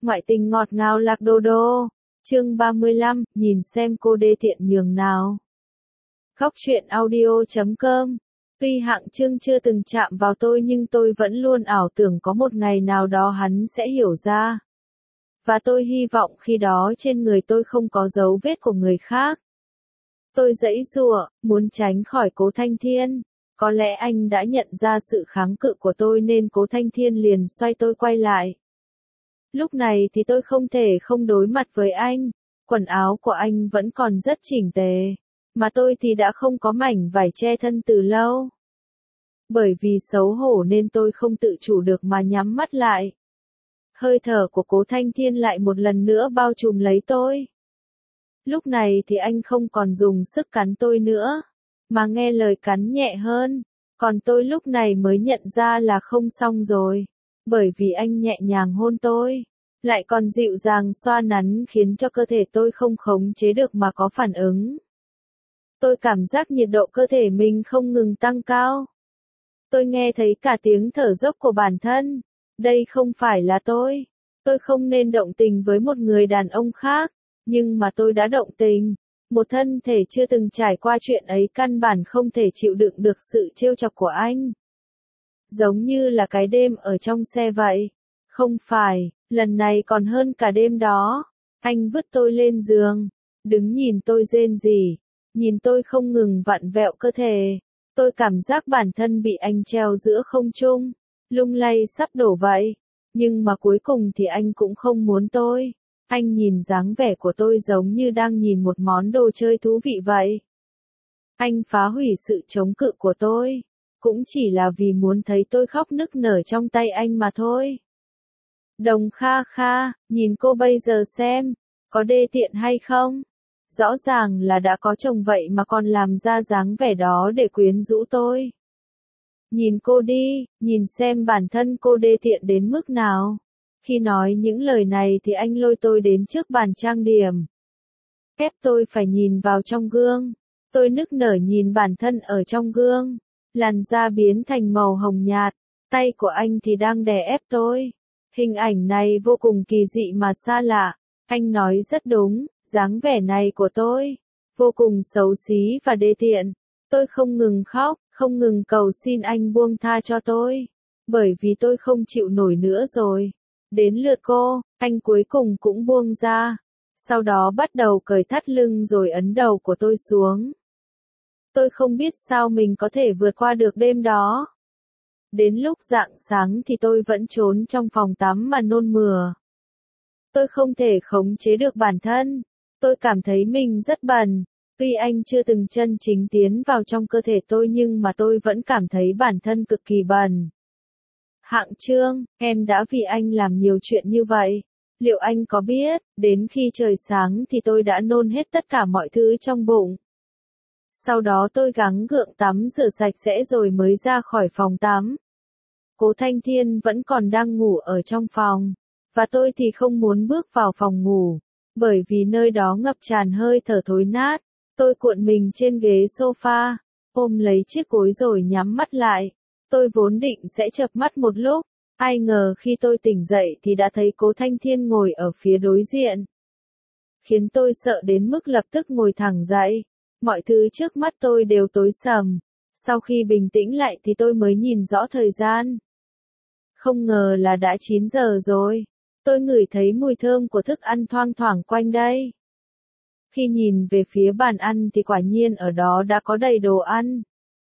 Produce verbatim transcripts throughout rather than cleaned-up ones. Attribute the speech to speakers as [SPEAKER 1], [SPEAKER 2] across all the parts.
[SPEAKER 1] Ngoại tình ngọt ngào lạc đô đô. Chương ba mươi lăm, nhìn xem cô đê tiện nhường nào. Góc truyện audio chấm com. Tuy Hạng Trương chưa từng chạm vào tôi nhưng tôi vẫn luôn ảo tưởng có một ngày nào đó hắn sẽ hiểu ra. Và tôi hy vọng khi đó trên người tôi không có dấu vết của người khác. Tôi giãy giụa, muốn tránh khỏi Cố Thanh Thiên. Có lẽ anh đã nhận ra sự kháng cự của tôi nên Cố Thanh Thiên liền xoay tôi quay lại. Lúc này thì tôi không thể không đối mặt với anh. Quần áo của anh vẫn còn rất chỉnh tề. Mà tôi thì đã không có mảnh vải che thân từ lâu. Bởi vì xấu hổ nên tôi không tự chủ được mà nhắm mắt lại. Hơi thở của Cố Thanh Thiên lại một lần nữa bao trùm lấy tôi. Lúc này thì anh không còn dùng sức cắn tôi nữa, mà nghe lời cắn nhẹ hơn. Còn tôi lúc này mới nhận ra là không xong rồi. Bởi vì anh nhẹ nhàng hôn tôi, lại còn dịu dàng xoa nắn khiến cho cơ thể tôi không khống chế được mà có phản ứng. Tôi cảm giác nhiệt độ cơ thể mình không ngừng tăng cao. Tôi nghe thấy cả tiếng thở dốc của bản thân. Đây không phải là tôi. Tôi không nên động tình với một người đàn ông khác. Nhưng mà tôi đã động tình. Một thân thể chưa từng trải qua chuyện ấy căn bản không thể chịu đựng được sự trêu chọc của anh. Giống như là cái đêm ở trong xe vậy. Không phải, lần này còn hơn cả đêm đó. Anh vứt tôi lên giường. Đứng nhìn tôi rên rỉ. Nhìn tôi không ngừng vặn vẹo cơ thể. Tôi cảm giác bản thân bị anh treo giữa không trung. Lung lay sắp đổ vậy. Nhưng mà cuối cùng thì anh cũng không muốn tôi. Anh nhìn dáng vẻ của tôi giống như đang nhìn một món đồ chơi thú vị vậy. Anh phá hủy sự chống cự của tôi. Cũng chỉ là vì muốn thấy tôi khóc nức nở trong tay anh mà thôi. Đồng Kha Kha, nhìn cô bây giờ xem, có đê tiện hay không? Rõ ràng là đã có chồng vậy mà còn làm ra dáng vẻ đó để quyến rũ tôi. Nhìn cô đi, nhìn xem bản thân cô đê tiện đến mức nào. Khi nói những lời này thì anh lôi tôi đến trước bàn trang điểm. Ép tôi phải nhìn vào trong gương. Tôi nức nở nhìn bản thân ở trong gương. Làn da biến thành màu hồng nhạt. Tay của anh thì đang đè ép tôi. Hình ảnh này vô cùng kỳ dị mà xa lạ. Anh nói rất đúng, dáng vẻ này của tôi vô cùng xấu xí và đê tiện. Tôi không ngừng khóc, không ngừng cầu xin anh buông tha cho tôi. Bởi vì tôi không chịu nổi nữa rồi. Đến lượt cô, anh cuối cùng cũng buông ra. Sau đó bắt đầu cởi thắt lưng rồi ấn đầu của tôi xuống. Tôi không biết sao mình có thể vượt qua được đêm đó. Đến lúc rạng sáng thì tôi vẫn trốn trong phòng tắm mà nôn mửa. Tôi không thể khống chế được bản thân. Tôi cảm thấy mình rất bẩn. Tuy anh chưa từng chân chính tiến vào trong cơ thể tôi nhưng mà tôi vẫn cảm thấy bản thân cực kỳ bẩn. Hạng Trương, em đã vì anh làm nhiều chuyện như vậy. Liệu anh có biết, đến khi trời sáng thì tôi đã nôn hết tất cả mọi thứ trong bụng. Sau đó tôi gắng gượng tắm rửa sạch sẽ rồi mới ra khỏi phòng tắm. Cố Thanh Thiên vẫn còn đang ngủ ở trong phòng. Và tôi thì không muốn bước vào phòng ngủ. Bởi vì nơi đó ngập tràn hơi thở thối nát. Tôi cuộn mình trên ghế sofa, ôm lấy chiếc gối rồi nhắm mắt lại. Tôi vốn định sẽ chợp mắt một lúc, ai ngờ khi tôi tỉnh dậy thì đã thấy Cố Thanh Thiên ngồi ở phía đối diện. Khiến tôi sợ đến mức lập tức ngồi thẳng dậy. Mọi thứ trước mắt tôi đều tối sầm. Sau khi bình tĩnh lại thì tôi mới nhìn rõ thời gian. Không ngờ là đã chín giờ rồi. Tôi ngửi thấy mùi thơm của thức ăn thoang thoảng quanh đây. Khi nhìn về phía bàn ăn thì quả nhiên ở đó đã có đầy đồ ăn.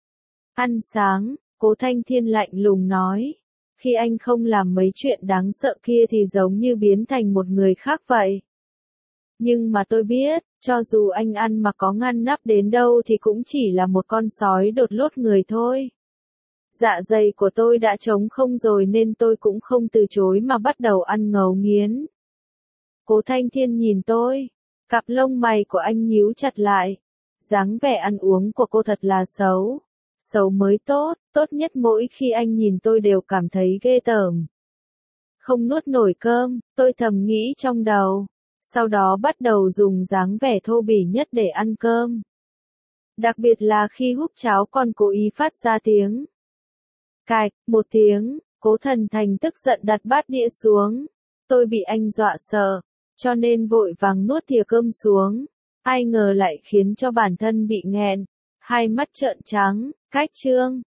[SPEAKER 1] Ăn sáng, Cố Thanh Thiên lạnh lùng nói. Khi anh không làm mấy chuyện đáng sợ kia thì giống như biến thành một người khác vậy. Nhưng mà tôi biết, cho dù anh ăn mà có ngăn nắp đến đâu thì cũng chỉ là một con sói đột lốt người thôi. Dạ dày của tôi đã trống không rồi nên tôi cũng không từ chối mà bắt đầu ăn ngấu nghiến. Cố Thanh Thiên nhìn tôi. Cặp lông mày của anh nhíu chặt lại. Dáng vẻ ăn uống của cô thật là xấu. Xấu mới tốt, tốt nhất mỗi khi anh nhìn tôi đều cảm thấy ghê tởm. Không nuốt nổi cơm, tôi thầm nghĩ trong đầu. Sau đó bắt đầu dùng dáng vẻ thô bỉ nhất để ăn cơm. Đặc biệt là khi húp cháo còn cố ý phát ra tiếng. Cạch, một tiếng, Cố Thần Thành tức giận đặt bát đĩa xuống. Tôi bị anh dọa sợ, cho nên vội vàng nuốt thìa cơm xuống. Ai ngờ lại khiến cho bản thân bị nghẹn, hai mắt trợn trắng, cách chương.